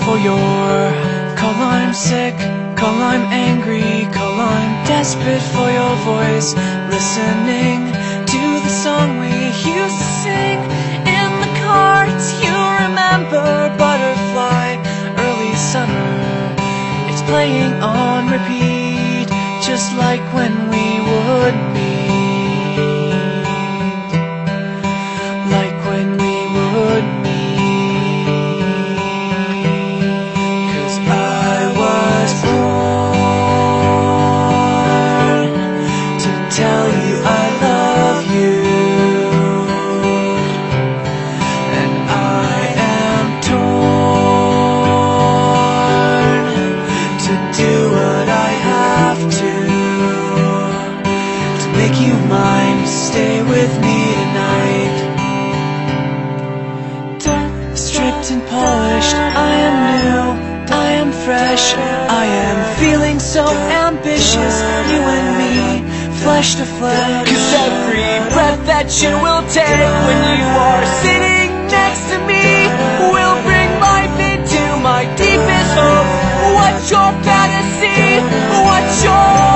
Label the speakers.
Speaker 1: for your call. I'm sick, call I'm angry, call I'm desperate for your voice. Listening to the song we used to sing in the car. Do you remember Butterfly, early summer? It's playing on repeat, just like when we would meet. Like when we would meet. 'Cause I was born to tell you I love you, and I am torn to do what I have to make you mine. Stay with me tonight. Stripped and polished, I am new, I am fresh, I am feeling so ambitious. You and me, flesh to flesh. 'Cause every breath that you will take when you are sitting next to me will bring life into my deepest hope. What's your fantasy? What's your